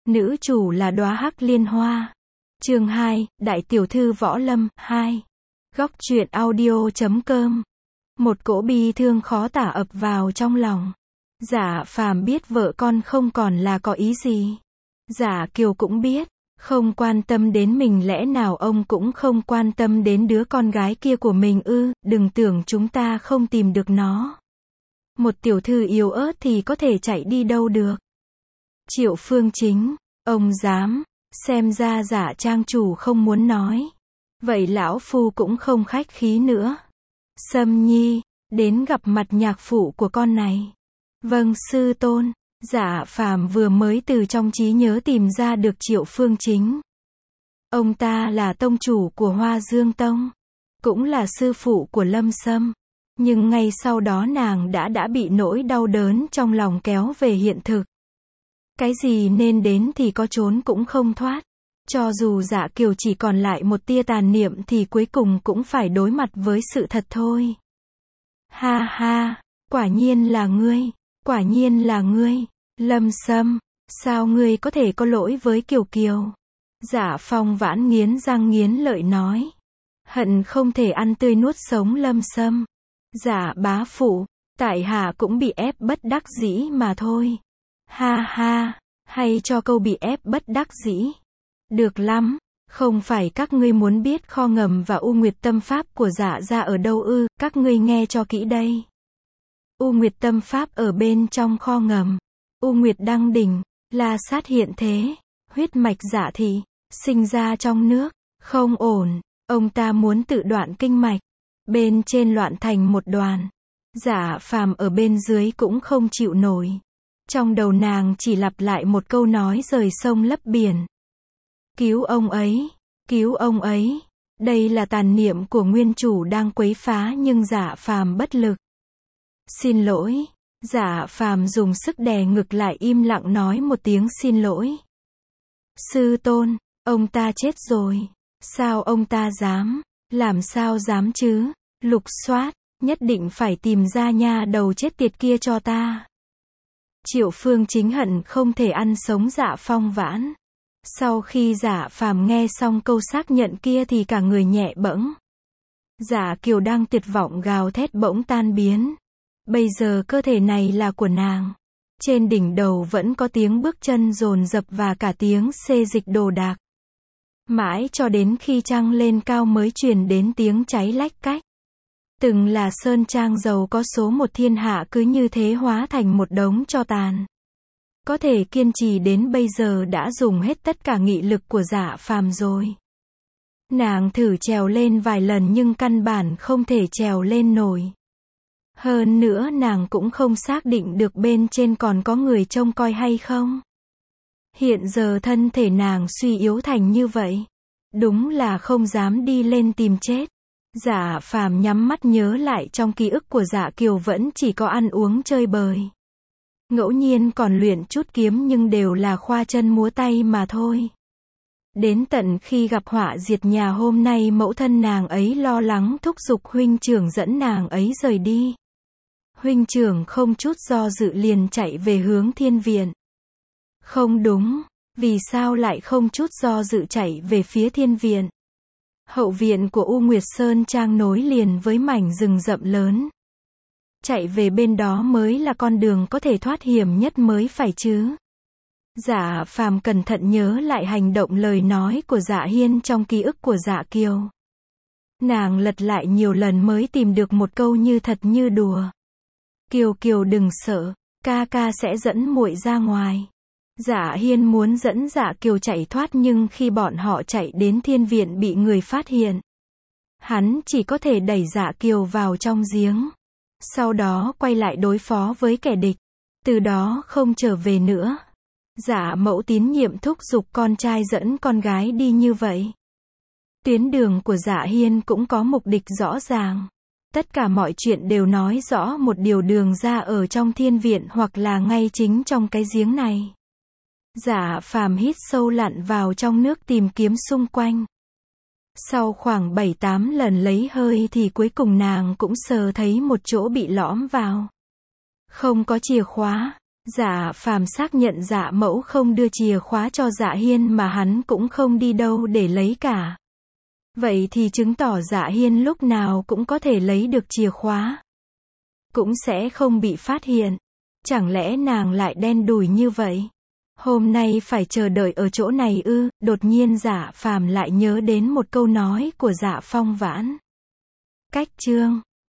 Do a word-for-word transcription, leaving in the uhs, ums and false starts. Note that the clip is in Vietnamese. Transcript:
Nữ chủ là đóa hắc liên hoa. Chương hai, Đại tiểu thư võ lâm, hai. Góc truyện audio chấm com. Một cỗ bi thương khó tả ập vào trong lòng. Dạ Phàm biết vợ con không còn là có ý gì. Dạ Kiều cũng biết, không quan tâm đến mình, lẽ nào ông cũng không quan tâm đến đứa con gái kia của mình ư? Đừng tưởng chúng ta không tìm được nó. Một tiểu thư yếu ớt thì có thể chạy đi đâu được. Triệu Phương Chính, ông dám, xem ra Dạ trang chủ không muốn nói. Vậy lão phu cũng không khách khí nữa. Sâm Nhi, đến gặp mặt nhạc phụ của con này. Vâng sư tôn. Dạ Phàm vừa mới từ trong trí nhớ tìm ra được Triệu Phương Chính. Ông ta là tông chủ của Hoa Dương Tông, cũng là sư phụ của Lâm Sâm. Nhưng ngay sau đó nàng đã đã bị nỗi đau đớn trong lòng kéo về hiện thực. Cái gì nên đến thì có trốn cũng không thoát. Cho dù Dạ Kiều chỉ còn lại một tia tàn niệm thì cuối cùng cũng phải đối mặt với sự thật thôi. Ha ha, quả nhiên là ngươi, quả nhiên là ngươi, Lâm Sâm, sao ngươi có thể có lỗi với Kiều Kiều? Dạ Phong Vãn nghiến răng nghiến lợi nói. Hận không thể ăn tươi nuốt sống Lâm Sâm. Dạ bá phụ, tại hạ cũng bị ép bất đắc dĩ mà thôi. Ha ha, hay cho câu bị ép bất đắc dĩ. Được lắm, không phải các ngươi muốn biết kho ngầm và U Nguyệt Tâm Pháp của Dạ gia ở đâu ư? Các ngươi nghe cho kỹ đây. U Nguyệt Tâm Pháp ở bên trong kho ngầm. U Nguyệt đăng đỉnh, La Sát hiện thế, huyết mạch Dạ thị, sinh ra trong nước, không ổn, ông ta muốn tự đoạn kinh mạch. Bên trên loạn thành một đoàn. Dạ Phàm ở bên dưới cũng không chịu nổi. Trong đầu nàng chỉ lặp lại một câu nói rời sông lấp biển. Cứu ông ấy, cứu ông ấy. Đây là tàn niệm của nguyên chủ đang quấy phá nhưng Dạ Phàm bất lực. Xin lỗi. Dạ Phàm dùng sức đè ngực lại im lặng nói một tiếng xin lỗi. Sư tôn, ông ta chết rồi. Sao ông ta dám? Làm sao dám chứ? Lục soát, nhất định phải tìm ra nha đầu chết tiệt kia cho ta. Triệu Phương Chính hận không thể ăn sống Dạ Phong Vãn. Sau khi Dạ Phàm nghe xong câu xác nhận kia thì cả người nhẹ bẫng. Dạ Kiều đang tuyệt vọng gào thét bỗng tan biến. Bây giờ cơ thể này là của nàng. Trên đỉnh đầu vẫn có tiếng bước chân dồn dập và cả tiếng xê dịch đồ đạc. Mãi cho đến khi trăng lên cao mới truyền đến tiếng cháy lách cách. Từng là sơn trang giàu có số một thiên hạ cứ như thế hóa thành một đống tro tàn. Có thể kiên trì đến bây giờ đã dùng hết tất cả nghị lực của Dạ Phàm rồi. Nàng thử trèo lên vài lần nhưng căn bản không thể trèo lên nổi. Hơn nữa nàng cũng không xác định được bên trên còn có người trông coi hay không. Hiện giờ thân thể nàng suy yếu thành như vậy. Đúng là không dám đi lên tìm chết. Dạ Phàm nhắm mắt nhớ lại trong ký ức của Dạ Kiều vẫn chỉ có ăn uống chơi bời. Ngẫu nhiên còn luyện chút kiếm nhưng đều là khoa chân múa tay mà thôi. Đến tận khi gặp họa diệt nhà hôm nay mẫu thân nàng ấy lo lắng thúc giục huynh trưởng dẫn nàng ấy rời đi. Huynh trưởng không chút do dự liền chạy về hướng thiên viện. Không đúng, vì sao lại không chút do dự chạy về phía thiên viện? Hậu viện của U Nguyệt Sơn Trang nối liền với mảnh rừng rậm lớn. Chạy về bên đó mới là con đường có thể thoát hiểm nhất mới phải chứ. Dạ Phàm cẩn thận nhớ lại hành động lời nói của Dạ Hiên trong ký ức của Dạ Kiều. Nàng lật lại nhiều lần mới tìm được một câu như thật như đùa. Kiều Kiều đừng sợ, ca ca sẽ dẫn muội ra ngoài. Dạ Hiên muốn dẫn Dạ Kiều chạy thoát nhưng khi bọn họ chạy đến thiên viện bị người phát hiện. Hắn chỉ có thể đẩy Dạ Kiều vào trong giếng. Sau đó quay lại đối phó với kẻ địch. Từ đó không trở về nữa. Dạ mẫu tín nhiệm thúc giục con trai dẫn con gái đi như vậy. Tuyến đường của Dạ Hiên cũng có mục đích rõ ràng. Tất cả mọi chuyện đều nói rõ một điều đường ra ở trong thiên viện hoặc là ngay chính trong cái giếng này. Dạ Phàm hít sâu lặn vào trong nước tìm kiếm xung quanh. Sau khoảng bảy tám lần lấy hơi thì cuối cùng nàng cũng sờ thấy một chỗ bị lõm vào. Không có chìa khóa, Dạ Phàm xác nhận Dạ Mẫu không đưa chìa khóa cho Dạ Hiên mà hắn cũng không đi đâu để lấy cả. Vậy thì chứng tỏ Dạ Hiên lúc nào cũng có thể lấy được chìa khóa. Cũng sẽ không bị phát hiện. Chẳng lẽ nàng lại đen đủi như vậy? Hôm nay phải chờ đợi ở chỗ này ư? Đột nhiên Dạ Phàm lại nhớ đến một câu nói của Dạ Phong Vãn. Cách chương